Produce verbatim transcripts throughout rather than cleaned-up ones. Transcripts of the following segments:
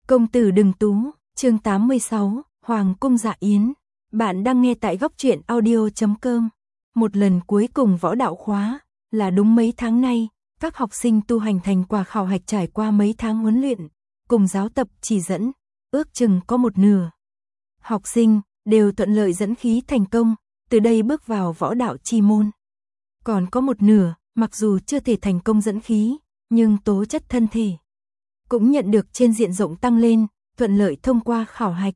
Công tử đừng tú, chương tám mươi sáu, Hoàng cung dạ yến. Bạn đang nghe tại góc truyện audio chấm com. Một lần cuối cùng võ đạo khóa, là đúng mấy tháng nay, các học sinh tu hành thành quả khảo hạch trải qua mấy tháng huấn luyện, cùng giáo tập chỉ dẫn, ước chừng có một nửa. Học sinh, đều thuận lợi dẫn khí thành công, từ đây bước vào võ đạo chi môn. Còn có một nửa, mặc dù chưa thể thành công dẫn khí, nhưng tố chất thân thể cũng nhận được trên diện rộng tăng lên, thuận lợi thông qua khảo hạch.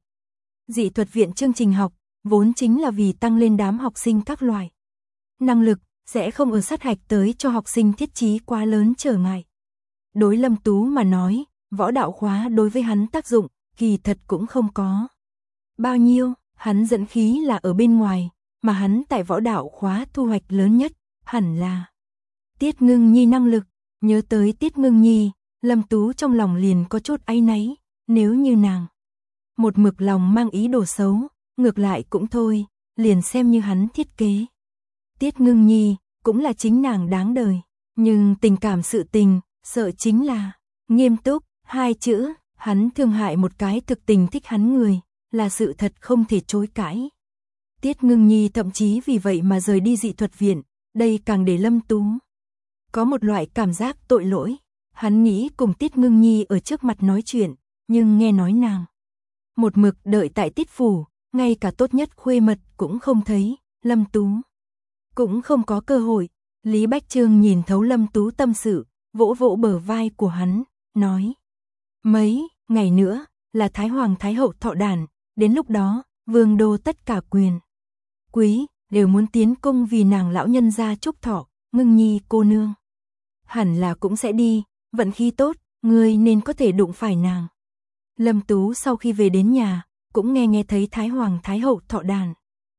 Dị thuật viện chương trình học, vốn chính là vì tăng lên đám học sinh các loại năng lực, sẽ không ở sát hạch tới cho học sinh thiết trí quá lớn trở ngại. Đối Lâm Tú mà nói, võ đạo khóa đối với hắn tác dụng, kỳ thật cũng không có bao nhiêu, hắn dẫn khí là ở bên ngoài, mà hắn tại võ đạo khóa thu hoạch lớn nhất, hẳn là Tiết Ngưng Nhi năng lực. Nhớ tới Tiết Ngưng Nhi, Lâm Tú trong lòng liền có chút áy náy, nếu như nàng một mực lòng mang ý đồ xấu, ngược lại cũng thôi, liền xem như hắn thiết kế. Tiết Ngưng Nhi, cũng là chính nàng đáng đời, nhưng tình cảm sự tình, sợ chính là nghiêm túc, hai chữ, hắn thương hại một cái thực tình thích hắn người, là sự thật không thể chối cãi. Tiết Ngưng Nhi thậm chí vì vậy mà rời đi dị thuật viện, đây càng để Lâm Tú có một loại cảm giác tội lỗi. Hắn nghĩ cùng Tiết Ngưng Nhi ở trước mặt nói chuyện, nhưng nghe nói nàng một mực đợi tại Tiết phủ, ngay cả tốt nhất khuê mật cũng không thấy, Lâm Tú cũng không có cơ hội. Lý Bách Trương nhìn thấu Lâm Tú tâm sự, vỗ vỗ bờ vai của hắn, nói: mấy ngày nữa là Thái Hoàng Thái Hậu thọ đản, đến lúc đó, vương đô tất cả quyền quý đều muốn tiến cung vì nàng lão nhân gia chúc thọ, Ngưng Nhi cô nương hẳn là cũng sẽ đi, vận khí tốt, ngươi nên có thể đụng phải nàng. Lâm Tú sau khi về đến nhà, cũng nghe nghe thấy Thái Hoàng Thái Hậu thọ đàn.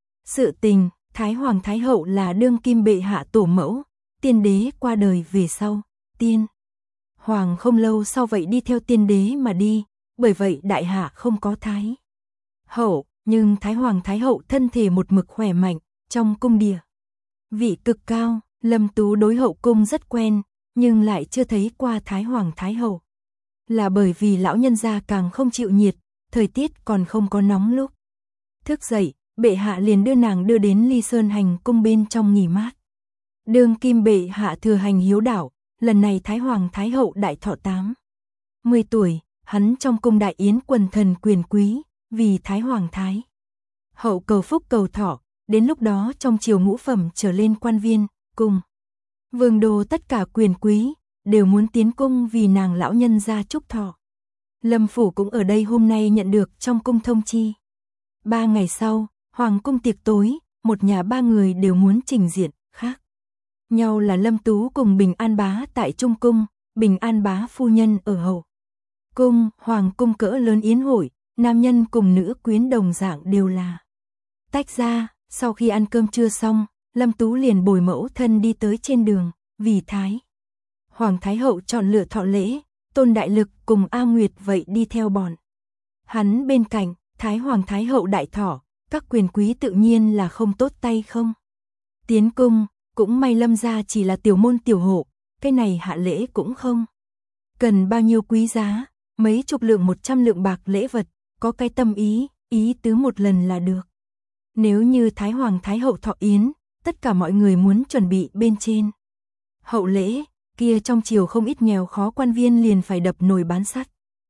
Sự tình, Thái Hoàng Thái Hậu là đương kim bệ hạ tổ mẫu, tiên đế qua đời về sau, tiên Hoàng không lâu sau vậy đi theo tiên đế mà đi, bởi vậy đại hạ không có Thái Hậu, nhưng Thái Hoàng Thái Hậu thân thể một mực khỏe mạnh, trong cung địa vị cực cao. Lâm Tú đối hậu cung rất quen, nhưng lại chưa thấy qua Thái Hoàng Thái Hậu. Là bởi vì lão nhân gia càng không chịu nhiệt, thời tiết còn không có nóng lúc thức dậy, bệ hạ liền đưa nàng đưa đến Ly Sơn hành cung bên trong nghỉ mát. Đương kim bệ hạ thừa hành hiếu đạo, lần này Thái Hoàng Thái Hậu đại thọ tám mươi tuổi, hắn trong cung đại yến quần thần quyền quý, vì Thái Hoàng Thái Hậu cầu phúc cầu thọ, đến lúc đó trong triều ngũ phẩm trở lên quan viên, cùng vương đô tất cả quyền quý đều muốn tiến cung vì nàng lão nhân gia chúc thọ. Lâm phủ cũng ở đây hôm nay nhận được trong cung thông chi. Ba ngày sau, hoàng cung tiệc tối, một nhà ba người đều muốn trình diện, khác nhau là Lâm Tú cùng Bình An bá tại Trung cung, Bình An bá phu nhân ở hậu cung. Hoàng cung cỡ lớn yến hội, nam nhân cùng nữ quyến đồng dạng đều là tách ra. Sau khi ăn cơm trưa xong, Lâm Tú liền bồi mẫu thân đi tới trên đường, vì Thái Hoàng Thái Hậu chọn lựa thọ lễ, Tôn Đại Lực cùng A Nguyệt vậy đi theo bọn hắn bên cạnh. Thái Hoàng Thái Hậu đại thọ, các quyền quý tự nhiên là không tốt tay không tiến cung, cũng may Lâm gia chỉ là tiểu môn tiểu hộ, cái này hạ lễ cũng không cần bao nhiêu quý giá, mấy chục lượng một trăm lượng bạc lễ vật, có cái tâm ý, ý tứ một lần là được. Nếu như Thái Hoàng Thái Hậu thọ yến, tất cả mọi người muốn chuẩn bị bên trên hậu lễ, kia trong triều không ít nghèo khó quan viên liền phải đập nồi bán sắt.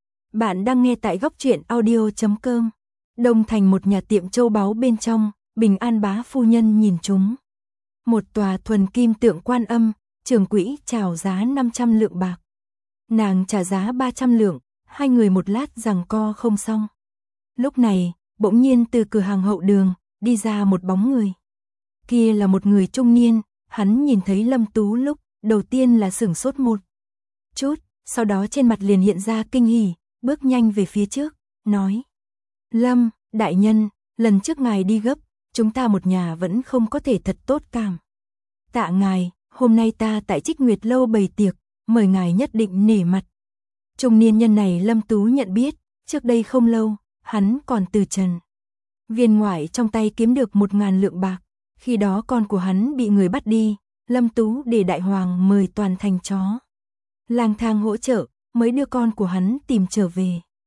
Bạn đang nghe tại góc truyện audio chấm com. Đông thành một nhà tiệm châu báu bên trong, Bình An bá phu nhân nhìn chúng một tòa thuần kim tượng Quan Âm, trưởng quỹ chào giá năm trăm lượng bạc. Nàng trả giá ba trăm lượng, hai người một lát giằng co không xong. Lúc này, bỗng nhiên từ cửa hàng hậu đường đi ra một bóng người. Kia là một người trung niên, hắn nhìn thấy Lâm Tú lúc đầu tiên là sửng sốt một chút, sau đó trên mặt liền hiện ra kinh hỉ, bước nhanh về phía trước, nói: Lâm, đại nhân, lần trước ngài đi gấp, chúng ta một nhà vẫn không có thể thật tốt cảm tạ ngài, hôm nay ta tại Trích Nguyệt lâu bày tiệc, mời ngài nhất định nể mặt. Trung niên nhân này Lâm Tú nhận biết, trước đây không lâu, hắn còn từ Trần Viên ngoại trong tay kiếm được một ngàn lượng bạc, khi đó con của hắn bị người bắt đi, Lâm Tú để đại hoàng mời toàn thành chó lang thang hỗ trợ, mới đưa con của hắn tìm trở về.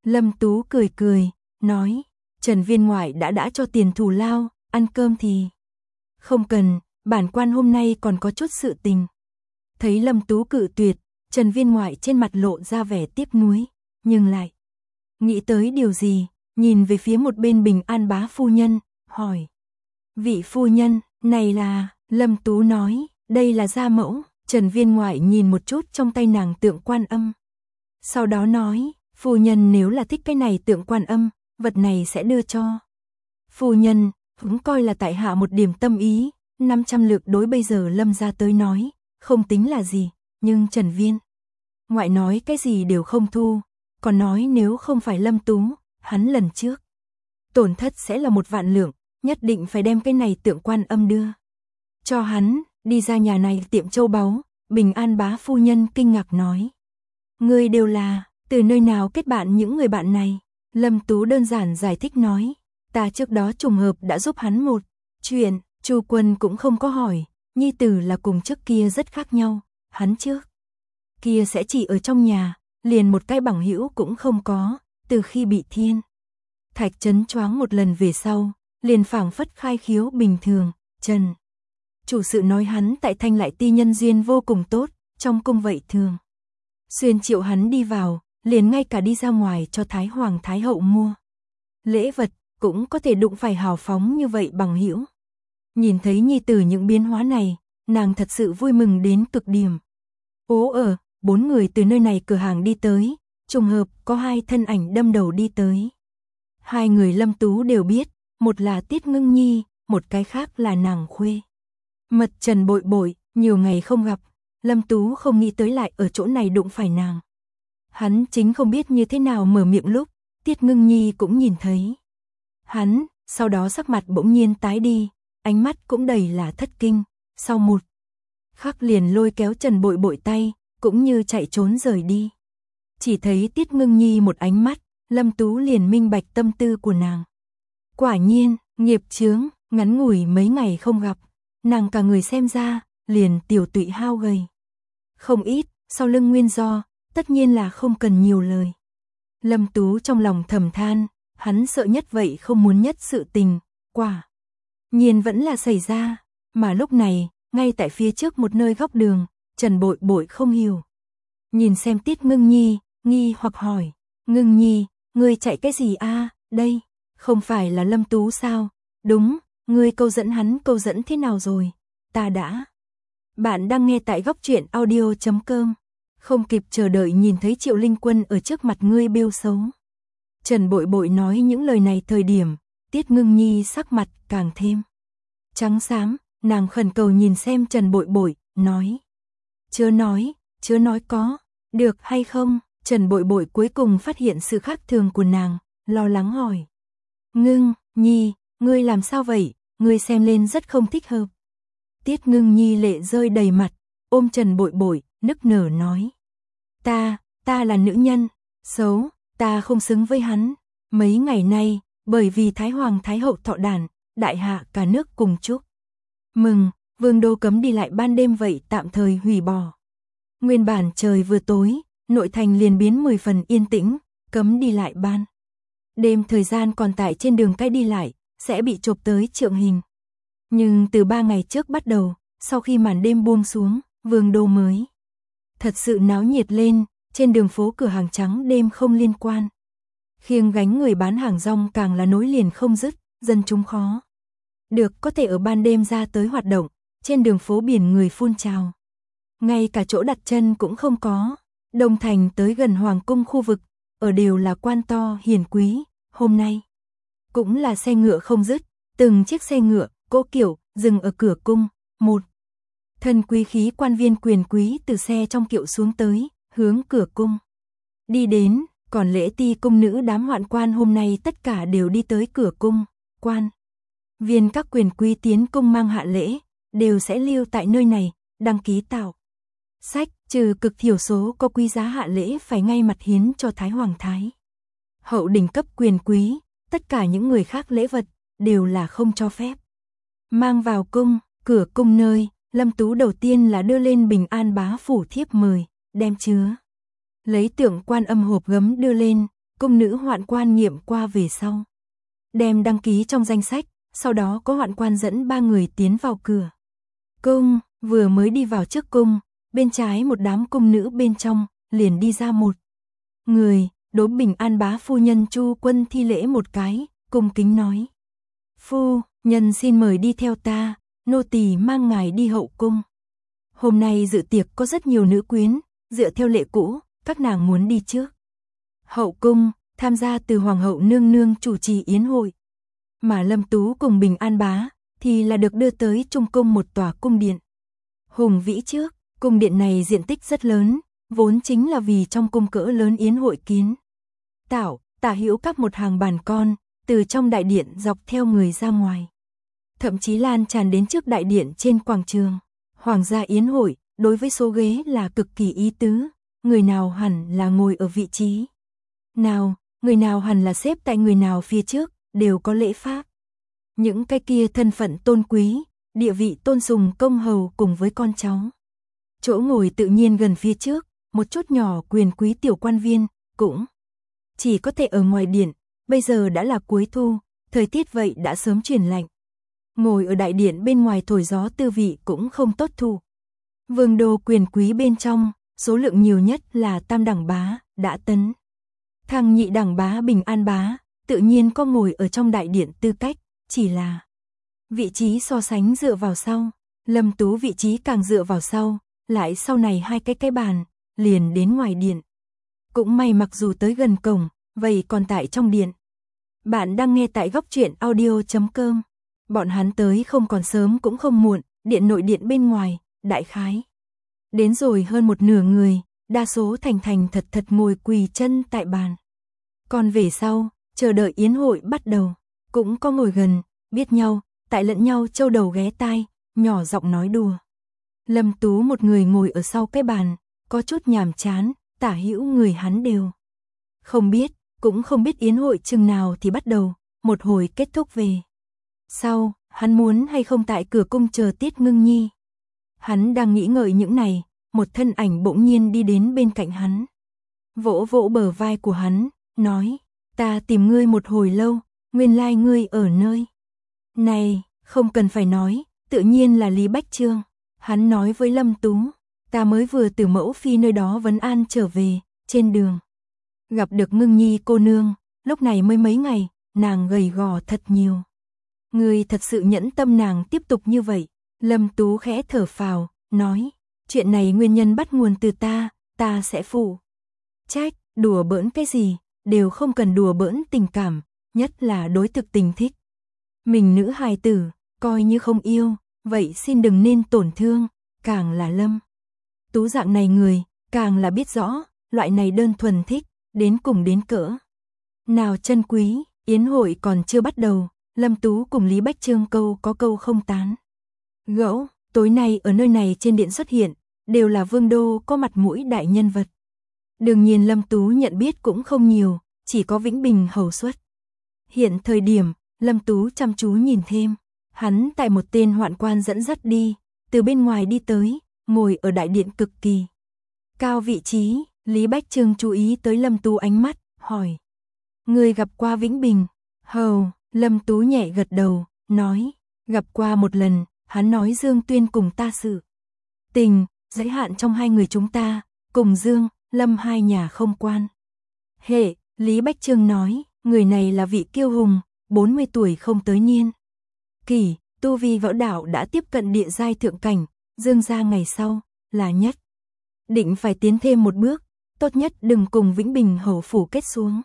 Lâm Tú cười cười, nói, Trần viên ngoại đã đã cho tiền thù lao, ăn cơm thì không cần, bản quan hôm nay còn có chút sự tình. Thấy Lâm Tú cự tuyệt, Trần viên ngoại trên mặt lộ ra vẻ tiếc nuối, nhưng lại nghĩ tới điều gì, nhìn về phía một bên Bình An bá phu nhân, hỏi. Vị phu nhân, này là, Lâm Tú nói, đây là gia mẫu. Trần viên ngoại nhìn một chút trong tay nàng tượng Quan Âm. Sau đó nói, phu nhân nếu là thích cái này tượng Quan Âm, vật này sẽ đưa cho. Phu nhân, cũng coi là tại hạ một điểm tâm ý, năm trăm lượng đối bây giờ Lâm gia tới nói, không tính là gì, nhưng Trần viên ngoại nói cái gì đều không thu, còn nói nếu không phải Lâm Tú, hắn lần trước tổn thất sẽ là một vạn lượng, nhất định phải đem cái này tượng Quan Âm đưa cho hắn. Đi ra nhà này tiệm châu báu, Bình An bá phu nhân kinh ngạc nói. Ngươi đều là, từ nơi nào kết bạn những người bạn này? Lâm Tú đơn giản giải thích nói. Ta trước đó trùng hợp đã giúp hắn một chuyện, Chu Quân cũng không có hỏi, nhi tử là cùng trước kia rất khác nhau, hắn trước kia sẽ chỉ ở trong nhà, liền một cái bằng hữu cũng không có, từ khi bị thiên thạch chấn choáng một lần về sau, liền phảng phất khai khiếu bình thường. Trần chủ sự nói hắn tại Thanh Lại Ti nhân duyên vô cùng tốt, trong cung vậy thường xuyên triệu hắn đi vào, liền ngay cả đi ra ngoài cho Thái Hoàng Thái Hậu mua lễ vật, cũng có thể đụng phải hào phóng như vậy bằng hữu. Nhìn thấy nhi tử những biến hóa này, nàng thật sự vui mừng đến cực điểm. Ố ở, bốn người từ nơi này cửa hàng đi tới, trùng hợp có hai thân ảnh đâm đầu đi tới. Hai người Lâm Tú đều biết, một là Tiết Ngưng Nhi, một cái khác là nàng khuê mật Trần Bội Bội. Nhiều ngày không gặp, Lâm Tú không nghĩ tới lại ở chỗ này đụng phải nàng. Hắn chính không biết như thế nào mở miệng lúc, Tiết Ngưng Nhi cũng nhìn thấy hắn, sau đó sắc mặt bỗng nhiên tái đi, ánh mắt cũng đầy là thất kinh, sau một khắc liền lôi kéo Trần Bội Bội tay, cũng như chạy trốn rời đi. Chỉ thấy Tiết Ngưng Nhi một ánh mắt, Lâm Tú liền minh bạch tâm tư của nàng. Quả nhiên, nghiệp chướng, ngắn ngủi mấy ngày không gặp, nàng cả người xem ra, liền tiểu tụy hao gầy không ít, sau lưng nguyên do, tất nhiên là không cần nhiều lời. Lâm Tú trong lòng thầm than, hắn sợ nhất vậy không muốn nhất sự tình, quả nhiên vẫn là xảy ra, mà lúc này, ngay tại phía trước một nơi góc đường, Trần Bội Bội không hiểu. Nhìn xem Tiết Ngưng Nhi, nghi hoặc hỏi, Ngưng Nhi, ngươi chạy cái gì a? Đây, không phải là Lâm Tú sao? Đúng, ngươi câu dẫn hắn câu dẫn thế nào rồi? Ta đã. Bạn đang nghe tại góc truyện audio chấm com. Không kịp chờ đợi nhìn thấy Triệu Linh Quân ở trước mặt ngươi bêu xấu. Trần Bội Bội nói những lời này thời điểm, Tiết Ngưng Nhi sắc mặt càng thêm trắng xám, nàng khẩn cầu nhìn xem Trần Bội Bội, nói. Chớ nói, chớ nói có, được hay không? Trần Bội Bội cuối cùng phát hiện sự khác thường của nàng, lo lắng hỏi. Ngưng Nhi, ngươi làm sao vậy? Ngươi xem lên rất không thích hợp. Tiết Ngưng Nhi lệ rơi đầy mặt, ôm Trần Bội Bội, nức nở nói. Ta, ta là nữ nhân, xấu, ta không xứng với hắn. Mấy ngày nay, bởi vì Thái Hoàng Thái Hậu thọ đản, đại hạ cả nước cùng chúc mừng, vương đô cấm đi lại ban đêm vậy tạm thời hủy bỏ. Nguyên bản trời vừa tối, nội thành liền biến mười phần yên tĩnh, cấm đi lại ban đêm, thời gian còn tại trên đường cái đi lại, sẽ bị chộp tới trượng hình. Nhưng từ ba ngày trước bắt đầu, sau khi màn đêm buông xuống, vương đô mới thật sự náo nhiệt lên, trên đường phố cửa hàng trắng đêm không liên quan. Khiêng gánh người bán hàng rong càng là nối liền không dứt, dân chúng khó được có thể ở ban đêm ra tới hoạt động, trên đường phố biển người phun trào. Ngay cả chỗ đặt chân cũng không có, Đông Thành tới gần Hoàng cung khu vực, ở đều là quan to hiền quý, hôm nay cũng là xe ngựa không dứt, từng chiếc xe ngựa, cỗ kiệu, dừng ở cửa cung, một thân quý khí quan viên quyền quý từ xe trong kiệu xuống tới, hướng cửa cung đi đến, còn lễ ti cung nữ đám hoạn quan hôm nay tất cả đều đi tới cửa cung, quan viên các quyền quý tiến cung mang hạ lễ, đều sẽ lưu tại nơi này, đăng ký tạo sách, trừ cực thiểu số có quý giá hạ lễ phải ngay mặt hiến cho Thái Hoàng Thái Hậu đỉnh cấp quyền quý, tất cả những người khác lễ vật, đều là không cho phép mang vào cung. Cửa cung nơi, Lâm Tú đầu tiên là đưa lên Bình An bá phủ thiếp mời, đem chứa lấy tượng Quan Âm hộp gấm đưa lên, cung nữ hoạn quan nghiệm qua về sau. Đem đăng ký trong danh sách, sau đó có hoạn quan dẫn ba người tiến vào cửa. Cung, vừa mới đi vào trước cung, bên trái một đám cung nữ bên trong, liền đi ra một người, đối Bình An bá phu nhân Chu Quân thi lễ một cái, cung kính nói. Phu nhân xin mời đi theo ta, nô tỳ mang ngài đi hậu cung. Hôm nay dự tiệc có rất nhiều nữ quyến, dựa theo lệ cũ, các nàng muốn đi trước. Hậu cung, tham gia từ hoàng hậu nương nương chủ trì yến hội. Mà Lâm Tú cùng Bình An bá, thì là được đưa tới trung cung một tòa cung điện. Hùng vĩ trước, cung điện này diện tích rất lớn, vốn chính là vì trong cung cỡ lớn yến hội kiến. Tạo, tả hữu các một hàng bàn con, từ trong đại điện dọc theo người ra ngoài. Thậm chí lan tràn đến trước đại điện trên quảng trường. Hoàng gia yến hội, đối với số ghế là cực kỳ ý tứ, người nào hẳn là ngồi ở vị trí nào, người nào hẳn là xếp tại người nào phía trước, đều có lễ pháp. Những cái kia thân phận tôn quý, địa vị tôn sùng công hầu cùng với con cháu. Chỗ ngồi tự nhiên gần phía trước, một chút nhỏ quyền quý tiểu quan viên, cũng chỉ có thể ở ngoài điện, bây giờ đã là cuối thu, thời tiết vậy đã sớm chuyển lạnh. Ngồi ở đại điện bên ngoài thổi gió tư vị cũng không tốt thụ. Vương đô quyền quý bên trong, số lượng nhiều nhất là tam đẳng bá, đã tấn. Thằng nhị đẳng bá Bình An bá, tự nhiên có ngồi ở trong đại điện tư cách, chỉ là vị trí so sánh dựa vào sau, Lâm Tú vị trí càng dựa vào sau, lại sau này hai cái cái bàn, liền đến ngoài điện. Cũng may mặc dù tới gần cổng, vậy còn tại trong điện. Bạn đang nghe tại góc truyện audio chấm com. Bọn hắn tới không còn sớm cũng không muộn, điện nội điện bên ngoài, đại khái. Đến rồi hơn một nửa người, đa số thành thành thật thật ngồi quỳ chân tại bàn. Còn về sau, chờ đợi yến hội bắt đầu, cũng có ngồi gần, biết nhau, tại lẫn nhau châu đầu ghé tai, nhỏ giọng nói đùa. Lâm Tú một người ngồi ở sau cái bàn, có chút nhàm chán, tả hữu người hắn đều không biết, cũng không biết yến hội chừng nào thì bắt đầu, một hồi kết thúc về. Sau, hắn muốn hay không tại cửa cung chờ Tiết Ngưng Nhi. Hắn đang nghĩ ngợi những này, một thân ảnh bỗng nhiên đi đến bên cạnh hắn. Vỗ vỗ bờ vai của hắn, nói, ta tìm ngươi một hồi lâu, nguyên lai ngươi ở nơi này, không cần phải nói, tự nhiên là Lý Bách Trương. Hắn nói với Lâm Tú, ta mới vừa từ mẫu phi nơi đó vấn an trở về, trên đường. Gặp được Ngưng Nhi cô nương, lúc này mới mấy ngày, nàng gầy gò thật nhiều. Ngươi thật sự nhẫn tâm nàng tiếp tục như vậy. Lâm Tú khẽ thở phào, nói, chuyện này nguyên nhân bắt nguồn từ ta, ta sẽ phụ trách, đùa bỡn cái gì, đều không cần đùa bỡn tình cảm, nhất là đối thực tình thích. Mình nữ hài tử, coi như không yêu, vậy xin đừng nên tổn thương, càng là Lâm Tú dạng này người, càng là biết rõ, loại này đơn thuần thích, đến cùng đến cỡ nào chân quý. Yến hội còn chưa bắt đầu, Lâm Tú cùng Lý Bách Trương câu có câu không tán gẫu, tối nay ở nơi này trên điện xuất hiện, đều là vương đô có mặt mũi đại nhân vật. Đương nhiên Lâm Tú nhận biết cũng không nhiều, chỉ có Vĩnh Bình hầu xuất. Hiện thời điểm, Lâm Tú chăm chú nhìn thêm, hắn tại một tên hoạn quan dẫn dắt đi, từ bên ngoài đi tới, ngồi ở đại điện cực kỳ cao vị trí. Lý Bách Trương chú ý tới Lâm Tú ánh mắt, hỏi, người gặp qua Vĩnh Bình hầu? Lâm Tú nhẹ gật đầu, nói, gặp qua một lần. Hắn nói Dương Tuyên cùng ta sự tình, giới hạn trong hai người chúng ta, cùng Dương, Lâm hai nhà không quan hệ. Lý Bách Trương nói, người này là vị kiêu hùng, bốn mươi tuổi không tới niên kỷ, tu vi võ đạo đã tiếp cận địa giai thượng cảnh, Dương gia ngày sau, là nhất định phải tiến thêm một bước, tốt nhất đừng cùng Vĩnh Bình hầu phủ kết xuống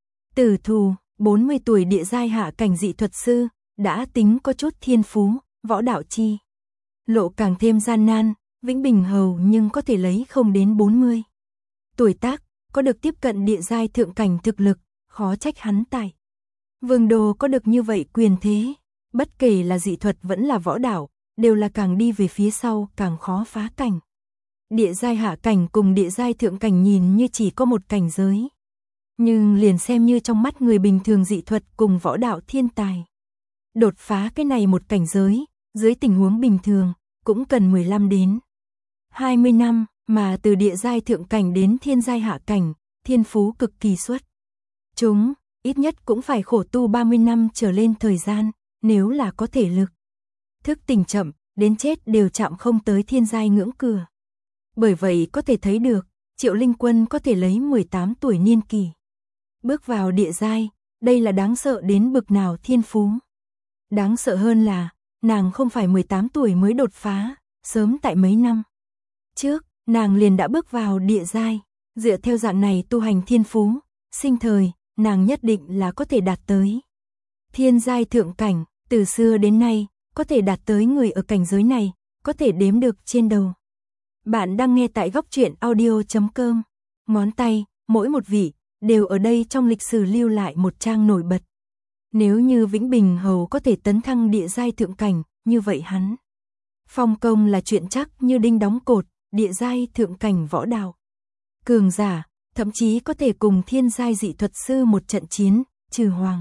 tử thù. bốn mươi tuổi địa giai hạ cảnh dị thuật sư, đã tính có chút thiên phú, võ đạo chi lộ càng thêm gian nan, Vĩnh Bình hầu nhưng có thể lấy không đến bốn mươi tuổi tác, có được tiếp cận địa giai thượng cảnh thực lực, khó trách hắn tại vương đô có được như vậy quyền thế. Bất kể là dị thuật vẫn là võ đạo, đều là càng đi về phía sau càng khó phá cảnh. Địa giai hạ cảnh cùng địa giai thượng cảnh nhìn như chỉ có một cảnh giới, nhưng liền xem như trong mắt người bình thường dị thuật cùng võ đạo thiên tài, đột phá cái này một cảnh giới, dưới tình huống bình thường, cũng cần mười lăm đến hai mươi năm, mà từ địa giai thượng cảnh đến thiên giai hạ cảnh, thiên phú cực kỳ xuất Chúng, ít nhất cũng phải khổ tu ba mươi năm trở lên thời gian, nếu là có thể lực. Thức tỉnh chậm, đến chết đều chạm không tới thiên giai ngưỡng cửa. Bởi vậy có thể thấy được, Triệu Linh Quân có thể lấy mười tám tuổi niên kỳ bước vào địa giai, đây là đáng sợ đến bực nào thiên phú. Đáng sợ hơn là, nàng không phải mười tám tuổi mới đột phá, sớm tại mấy năm trước, nàng liền đã bước vào địa giai. Dựa theo dạng này tu hành thiên phú, sinh thời, nàng nhất định là có thể đạt tới thiên giai thượng cảnh. Từ xưa đến nay, có thể đạt tới người ở cảnh giới này, có thể đếm được trên đầu. Bạn đang nghe tại góc truyện audio chấm com. Ngón tay, mỗi một vị, đều ở đây trong lịch sử lưu lại một trang nổi bật. Nếu như Vĩnh Bình Hầu có thể tấn thăng địa giai thượng cảnh, như vậy hắn phong công là chuyện chắc như đinh đóng cột, địa giai thượng cảnh võ đạo cường giả, thậm chí có thể cùng thiên giai dị thuật sư một trận chiến, trừ hoàng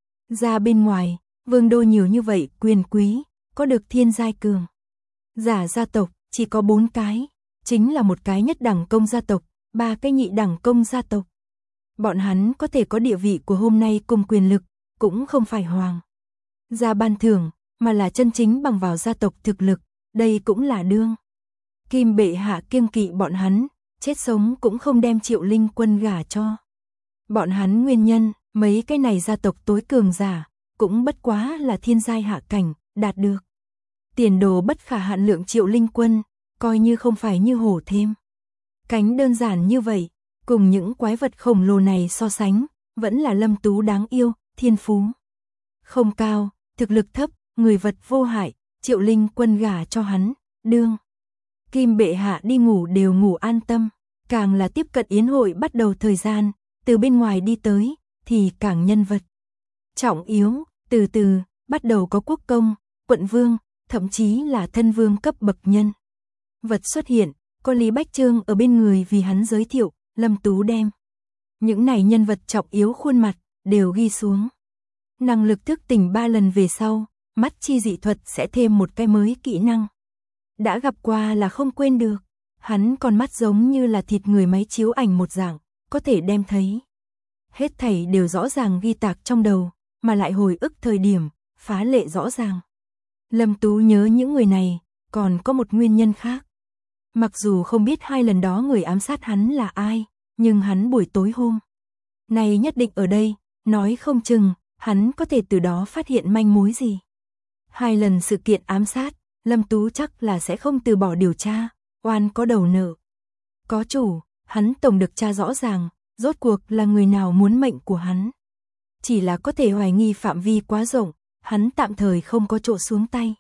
ra bên ngoài, vương đô nhiều như vậy quyền quý, có được thiên giai cường giả gia tộc, chỉ có bốn cái, chính là một cái nhất đẳng công gia tộc, ba cái nhị đẳng công gia tộc. Bọn hắn có thể có địa vị của hôm nay cùng quyền lực, cũng không phải hoàng gia ban thưởng, mà là chân chính bằng vào gia tộc thực lực, đây cũng là đương kim bệ hạ kiêng kỵ bọn hắn, chết sống cũng không đem Triệu Linh Quân gả cho bọn hắn. Nguyên nhân, mấy cái này gia tộc tối cường giả, cũng bất quá là thiên giai hạ cảnh, đạt được tiền đồ bất khả hạn lượng. Triệu Linh Quân, coi như không phải như hổ thêm cánh đơn giản như vậy, cùng những quái vật khổng lồ này so sánh, vẫn là Lâm Tú đáng yêu, thiên phú không cao, thực lực thấp, người vật vô hại. Triệu Linh Quân gả cho hắn, đương kim bệ hạ đi ngủ đều ngủ an tâm, càng là tiếp cận yến hội bắt đầu thời gian, từ bên ngoài đi tới, thì càng nhân vật trọng yếu, từ từ, bắt đầu có quốc công, quận vương, thậm chí là thân vương cấp bậc nhân vật xuất hiện, có Lý Bách Trương ở bên người vì hắn giới thiệu. Lâm Tú đem những này nhân vật trọng yếu khuôn mặt, đều ghi xuống. Năng lực thức tỉnh ba lần về sau, mắt chi dị thuật sẽ thêm một cái mới kỹ năng. Đã gặp qua là không quên được, hắn còn mắt giống như là thịt người máy chiếu ảnh một dạng, có thể đem thấy hết thảy đều rõ ràng ghi tạc trong đầu, mà lại hồi ức thời điểm, phá lệ rõ ràng. Lâm Tú nhớ những người này, còn có một nguyên nhân khác. Mặc dù không biết hai lần đó người ám sát hắn là ai, nhưng hắn buổi tối hôm này nhất định ở đây, nói không chừng, hắn có thể từ đó phát hiện manh mối gì. Hai lần sự kiện ám sát, Lâm Tú chắc là sẽ không từ bỏ điều tra, oan có đầu nợ có chủ, hắn tổng được tra rõ ràng, rốt cuộc là người nào muốn mệnh của hắn. Chỉ là có thể hoài nghi phạm vi quá rộng, hắn tạm thời không có chỗ xuống tay.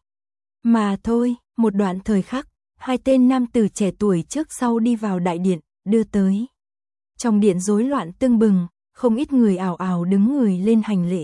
Mà thôi, một đoạn thời khắc, hai tên nam tử trẻ tuổi trước sau đi vào đại điện, đưa tới. Trong điện rối loạn tưng bừng, không ít người ảo ảo đứng người lên hành lễ.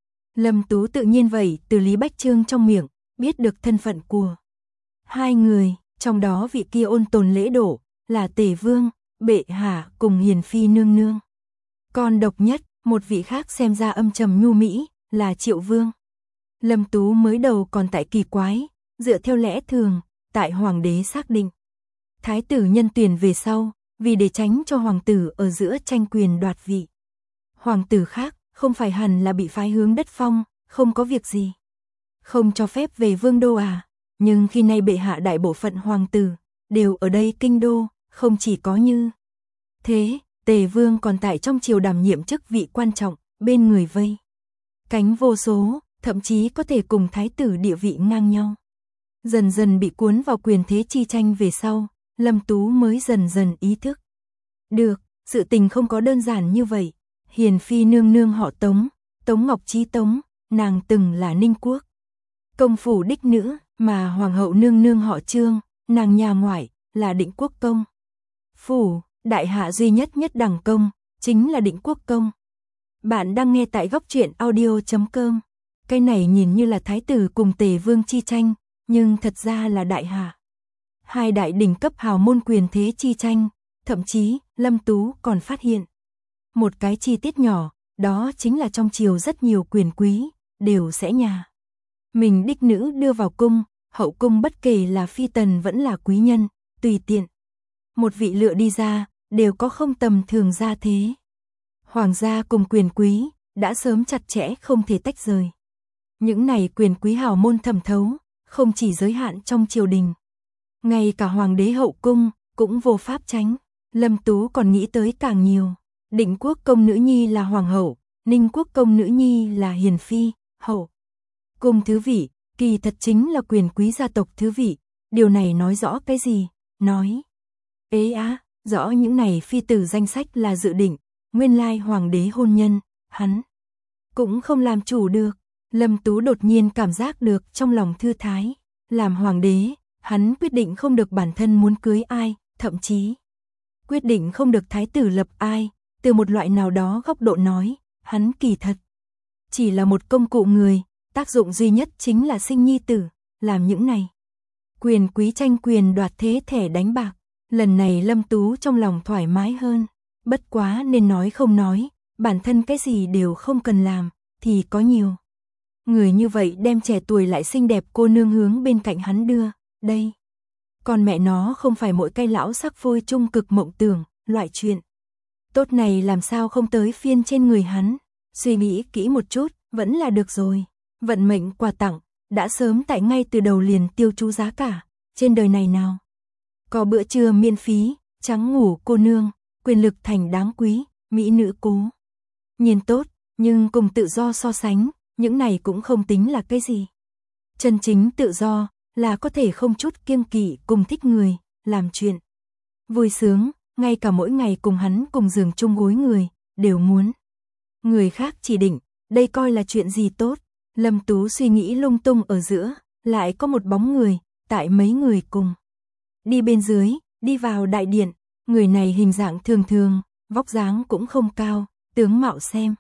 Lâm Tú tự nhiên vậy từ Lý Bách Trương trong miệng, biết được thân phận của hai người, trong đó vị kia ôn tồn lễ độ, là Tề Vương, bệ hạ cùng Hiền Phi nương nương. Còn độc nhất, một vị khác xem ra âm trầm nhu mỹ, là Triệu Vương. Lâm Tú mới đầu còn tại kỳ quái, dựa theo lẽ thường, tại hoàng đế xác định thái tử nhân tuyển về sau, vì để tránh cho hoàng tử ở giữa tranh quyền đoạt vị. Hoàng tử khác, không phải hẳn là bị phái hướng đất phong, không có việc gì. Không cho phép về vương đô à, nhưng khi nay bệ hạ đại bộ phận hoàng tử, đều ở đây kinh đô, không chỉ có như thế, Tề Vương còn tại trong triều đảm nhiệm chức vị quan trọng, bên người vây cánh vô số, thậm chí có thể cùng thái tử địa vị ngang nhau. Dần dần bị cuốn vào quyền thế chi tranh về sau, Lâm Tú mới dần dần ý thức được, sự tình không có đơn giản như vậy. Hiền Phi nương nương họ Tống, Tống Ngọc Trí Tống, nàng từng là Ninh Quốc công phủ đích nữ, mà hoàng hậu nương nương họ Trương, nàng nhà ngoại, là Định Quốc công phủ, đại hạ duy nhất nhất đẳng công, chính là Định Quốc công. Bạn đang nghe tại góc truyện audio chấm com. Cái này nhìn như là thái tử cùng Tề Vương chi tranh, nhưng thật ra là đại hạ hai đại đỉnh cấp hào môn quyền thế chi tranh. Thậm chí, Lâm Tú còn phát hiện một cái chi tiết nhỏ, đó chính là trong triều rất nhiều quyền quý, đều sẽ nhà mình đích nữ đưa vào cung, hậu cung bất kể là phi tần vẫn là quý nhân, tùy tiện một vị lựa đi ra, đều có không tầm thường gia thế. Hoàng gia cùng quyền quý đã sớm chặt chẽ không thể tách rời. Những này quyền quý hào môn thẩm thấu, không chỉ giới hạn trong triều đình. Ngay cả hoàng đế hậu cung cũng vô pháp tránh. Lâm Tú còn nghĩ tới càng nhiều. Định quốc công nữ nhi là hoàng hậu, Ninh quốc công nữ nhi là hiền phi, hậu cung thứ vị, kỳ thật chính là quyền quý gia tộc thứ vị. Điều này nói rõ cái gì? Nói ế á, rõ những này phi tử danh sách là dự định, nguyên lai hoàng đế hôn nhân, hắn cũng không làm chủ được. Lâm Tú đột nhiên cảm giác được trong lòng thư thái. Làm hoàng đế, hắn quyết định không được bản thân muốn cưới ai, thậm chí quyết định không được thái tử lập ai. Từ một loại nào đó góc độ nói, hắn kỳ thật chỉ là một công cụ người, tác dụng duy nhất chính là sinh nhi tử, làm những này quyền quý tranh quyền đoạt thế thẻ đánh bạc. Lần này Lâm Tú trong lòng thoải mái hơn. Bất quá nên nói không nói, bản thân cái gì đều không cần làm, thì có nhiều người như vậy đem trẻ tuổi lại xinh đẹp cô nương hướng bên cạnh hắn đưa, đây. Còn mẹ nó không phải mỗi cây lão sắc phôi trung cực mộng tưởng, loại chuyện tốt này làm sao không tới phiên trên người hắn. Suy nghĩ kỹ một chút, vẫn là được rồi. Vận mệnh quà tặng, đã sớm tại ngay từ đầu liền tiêu chú giá cả. Trên đời này nào có bữa trưa miễn phí, trắng ngủ cô nương, quyền lực thành đáng quý, mỹ nữ cố nhiên tốt, nhưng cùng tự do so sánh, những này cũng không tính là cái gì. Chân chính tự do là có thể không chút kiêng kỵ cùng thích người, làm chuyện vui sướng, ngay cả mỗi ngày cùng hắn cùng giường chung gối người, đều muốn người khác chỉ định, đây coi là chuyện gì tốt. Lâm Tú suy nghĩ lung tung ở giữa, lại có một bóng người, tại mấy người cùng đi bên dưới, đi vào đại điện. Người này hình dạng thường thường, vóc dáng cũng không cao, tướng mạo xem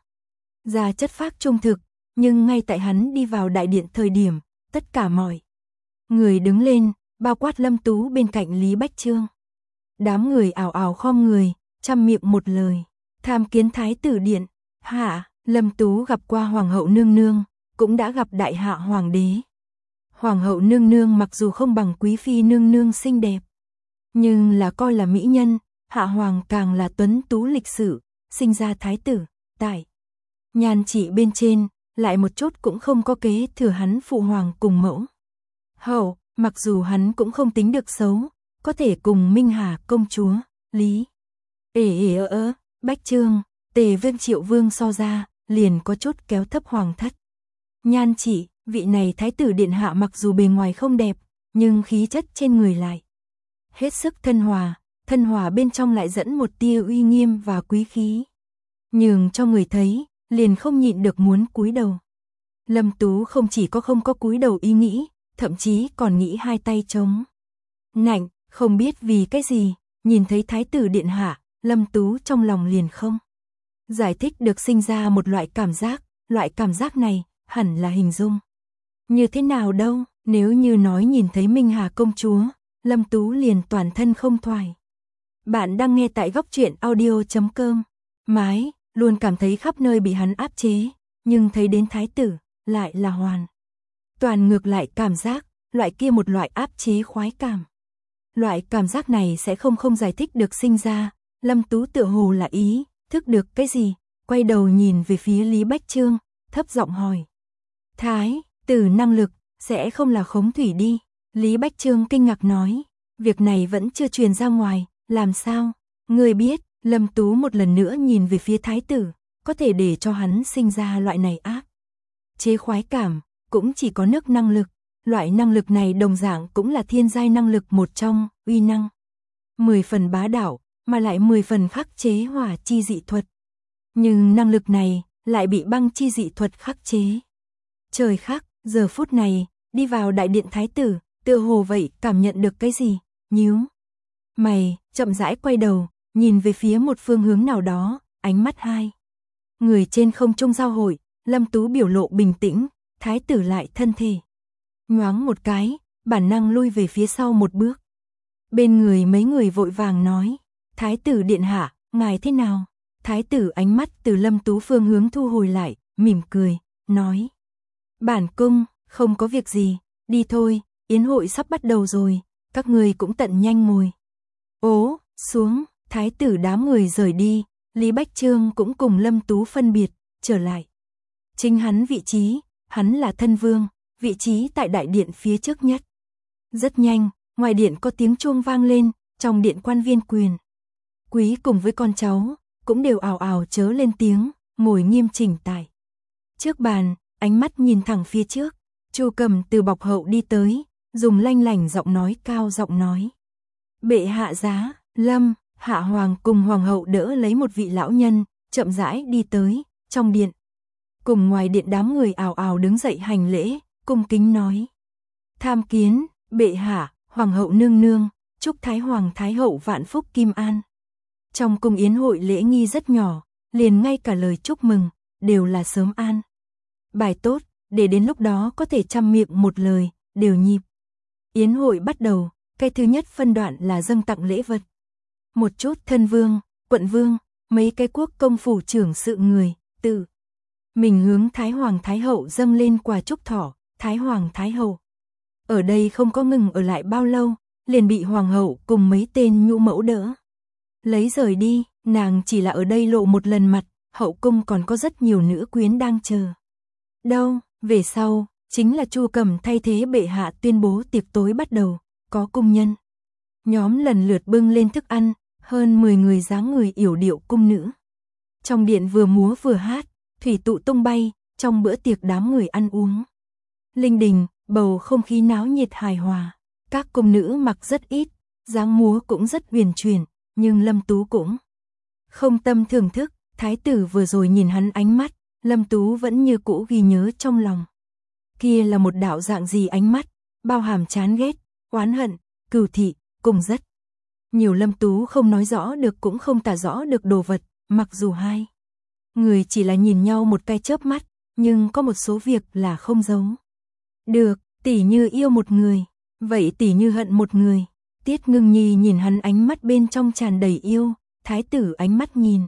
ra chất phác trung thực, nhưng ngay tại hắn đi vào đại điện thời điểm, tất cả mọi người đứng lên, bao quát Lâm Tú bên cạnh Lý Bách Chương. Đám người ảo ảo khom người, trăm miệng một lời, tham kiến thái tử điện. Hạ, Lâm Tú gặp qua hoàng hậu nương nương, cũng đã gặp đại hạ hoàng đế. Hoàng hậu nương nương mặc dù không bằng quý phi nương nương xinh đẹp, nhưng là coi là mỹ nhân, hạ hoàng càng là tuấn tú lịch sự, sinh ra thái tử, tại nhan trị bên trên, lại một chút cũng không có kế thừa hắn phụ hoàng cùng mẫu hậu, mặc dù hắn cũng không tính được xấu, có thể cùng Minh Hà công chúa, Lý ể ể ơ ơ, Bách Chương, Tề Vương Triệu Vương so ra, liền có chút kéo thấp hoàng thất. Nhan trị, vị này thái tử điện hạ mặc dù bề ngoài không đẹp, nhưng khí chất trên người lại hết sức thân hòa, thân hòa bên trong lại dẫn một tia uy nghiêm và quý khí. Nhường cho người thấy, liền không nhịn được muốn cúi đầu. Lâm Tú không chỉ có không có cúi đầu ý nghĩ, thậm chí còn nghĩ hai tay trống nạnh, không biết vì cái gì, nhìn thấy thái tử điện hạ, Lâm Tú trong lòng liền không giải thích được sinh ra một loại cảm giác, loại cảm giác này hẳn là hình dung như thế nào đâu. Nếu như nói nhìn thấy Minh Hà công chúa, Lâm Tú liền toàn thân không thoải. Bạn đang nghe tại góc truyện audio chấm com. Mái, luôn cảm thấy khắp nơi bị hắn áp chế, nhưng thấy đến thái tử, lại là hoàn toàn ngược lại cảm giác, loại kia một loại áp chế khoái cảm. Loại cảm giác này sẽ không không giải thích được sinh ra. Lâm Tú tựa hồ là ý thức được cái gì, quay đầu nhìn về phía Lý Bách Chương, thấp giọng hỏi. Thái tử năng lực, sẽ không là khống thủy đi? Lý Bách Chương kinh ngạc nói, việc này vẫn chưa truyền ra ngoài, làm sao? Người biết, Lâm Tú một lần nữa nhìn về phía thái tử, có thể để cho hắn sinh ra loại này áp chế khoái cảm, cũng chỉ có nước năng lực. Loại năng lực này đồng dạng cũng là thiên giai năng lực một trong, uy năng mười phần bá đạo, mà lại mười phần khắc chế hỏa chi dị thuật. Nhưng năng lực này lại bị băng chi dị thuật khắc chế. Trời khắc, giờ phút này, đi vào đại điện thái tử, tựa hồ vậy cảm nhận được cái gì, nhíu mày, chậm rãi quay đầu, nhìn về phía một phương hướng nào đó, ánh mắt hai người trên không trung giao hội. Lâm Tú biểu lộ bình tĩnh, thái tử lại thân thể nhoáng một cái, bản năng lui về phía sau một bước. Bên người mấy người vội vàng nói, thái tử điện hạ, ngài thế nào? Thái tử ánh mắt từ Lâm Tú phương hướng thu hồi lại, mỉm cười, nói, bản cung, không có việc gì, đi thôi, yến hội sắp bắt đầu rồi, các người cũng tận nhanh ngồi ố xuống. Thái tử đám người rời đi, Lý Bách Trương cũng cùng Lâm Tú phân biệt, trở lại. Chính hắn vị trí, hắn là thân vương, vị trí tại đại điện phía trước nhất. Rất nhanh, ngoài điện có tiếng chuông vang lên, trong điện quan viên quyền quý cùng với con cháu, cũng đều ào ào chớ lên tiếng, ngồi nghiêm chỉnh tại trước bàn, ánh mắt nhìn thẳng phía trước. Chu Cầm từ bọc hậu đi tới, dùng lanh lảnh giọng nói cao giọng nói. Bệ hạ giá, Lâm, Hạ Hoàng cùng Hoàng hậu đỡ lấy một vị lão nhân, chậm rãi đi tới, trong điện. Cùng ngoài điện đám người ào ào đứng dậy hành lễ, cung kính nói. Tham kiến, bệ hạ, Hoàng hậu nương nương, chúc Thái Hoàng Thái hậu vạn phúc kim an. Trong cung yến hội lễ nghi rất nhỏ, liền ngay cả lời chúc mừng, đều là sớm an bài tốt, để đến lúc đó có thể trăm miệng một lời, đều nhịp. Yến hội bắt đầu, cái thứ nhất phân đoạn là dâng tặng lễ vật. Một chút thân vương, quận vương, mấy cái quốc công phủ trưởng sự người, tự mình hướng Thái Hoàng Thái hậu dâng lên quà chúc thọ. Thái Hoàng Thái hậu ở đây không có ngừng ở lại bao lâu, liền bị Hoàng hậu cùng mấy tên nhũ mẫu đỡ lấy rời đi. Nàng chỉ là ở đây lộ một lần mặt, hậu cung còn có rất nhiều nữ quyến đang chờ đâu. Về sau, chính là Chu Cầm thay thế bệ hạ tuyên bố tiệc tối bắt đầu, có cung nhân nhóm lần lượt bưng lên thức ăn, hơn mười người dáng người yểu điệu cung nữ. Trong điện vừa múa vừa hát, thủy tụ tung bay, trong bữa tiệc đám người ăn uống linh đình, bầu không khí náo nhiệt hài hòa. Các cung nữ mặc rất ít, dáng múa cũng rất huyền chuyển, nhưng Lâm Tú cũng không tâm thưởng thức. Thái tử vừa rồi nhìn hắn ánh mắt, Lâm Tú vẫn như cũ ghi nhớ trong lòng. Kia là một đạo dạng gì ánh mắt, bao hàm chán ghét, oán hận, cừu thị, cùng rất nhiều Lâm Tú không nói rõ được cũng không tả rõ được đồ vật. Mặc dù hai người chỉ là nhìn nhau một cái chớp mắt, nhưng có một số việc là không giấu được. Tỷ như yêu một người, vậy tỷ như hận một người. Tiết Ngưng Nhi nhìn hắn ánh mắt bên trong tràn đầy yêu, thái tử ánh mắt nhìn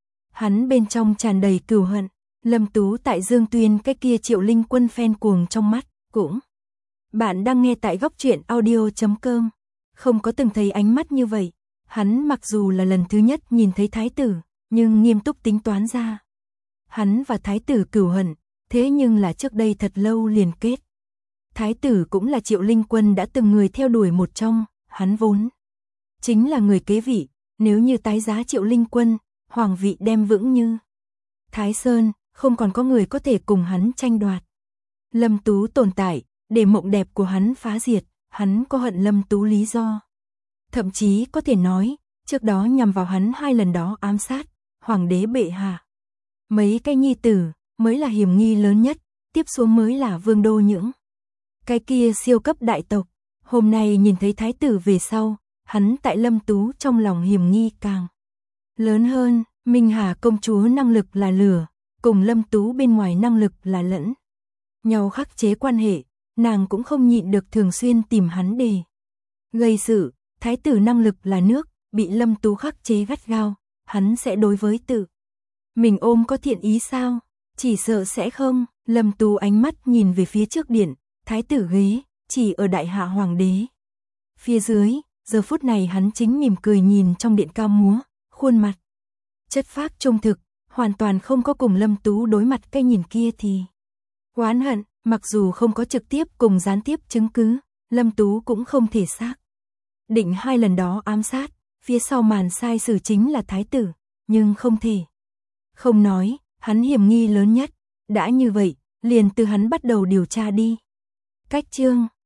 hắn bên trong tràn đầy cừu hận. Lâm Tú tại Dương Tuyên cái kia Triệu Linh Quân phen cuồng trong mắt, cũng. Bạn đang nghe tại góc truyện audio chấm com. Không có từng thấy ánh mắt như vậy. Hắn mặc dù là lần thứ nhất nhìn thấy thái tử, nhưng nghiêm túc tính toán ra. Hắn và thái tử cừu hận, thế nhưng là trước đây thật lâu liền kết. Thái tử cũng là Triệu Linh Quân đã từng người theo đuổi một trong, hắn vốn chính là người kế vị, nếu như tái giá Triệu Linh Quân, hoàng vị đem vững như Thái Sơn, không còn có người có thể cùng hắn tranh đoạt. Lâm Tú tồn tại, để mộng đẹp của hắn phá diệt, hắn có hận Lâm Tú lý do. Thậm chí có thể nói, trước đó nhằm vào hắn hai lần đó ám sát, hoàng đế bệ hạ. Mấy cái nhi tử, mới là hiểm nghi lớn nhất, tiếp xuống mới là vương đô những cái kia siêu cấp đại tộc. Hôm nay nhìn thấy thái tử về sau, hắn tại Lâm Tú trong lòng hiểm nghi càng lớn hơn. Minh Hà công chúa năng lực là lửa, cùng Lâm Tú bên ngoài năng lực là lẫn nhau khắc chế quan hệ, nàng cũng không nhịn được thường xuyên tìm hắn để gây sự. Thái tử năng lực là nước, bị Lâm Tú khắc chế gắt gao, hắn sẽ đối với tự mình ôm có thiện ý sao? Chỉ sợ sẽ không. Lâm Tú ánh mắt nhìn về phía trước điện, thái tử ghế chỉ ở đại hạ hoàng đế phía dưới, giờ phút này hắn chính mỉm cười nhìn trong điện cao múa, khuôn mặt chất phác trung thực, hoàn toàn không có cùng Lâm Tú đối mặt. Cái nhìn kia thì oán hận, mặc dù không có trực tiếp cùng gián tiếp chứng cứ, Lâm Tú cũng không thể xác định hai lần đó ám sát, phía sau màn sai sử chính là thái tử, nhưng không thể không nói, hắn hiểm nghi lớn nhất. Đã như vậy, liền từ hắn bắt đầu điều tra đi. Cách chương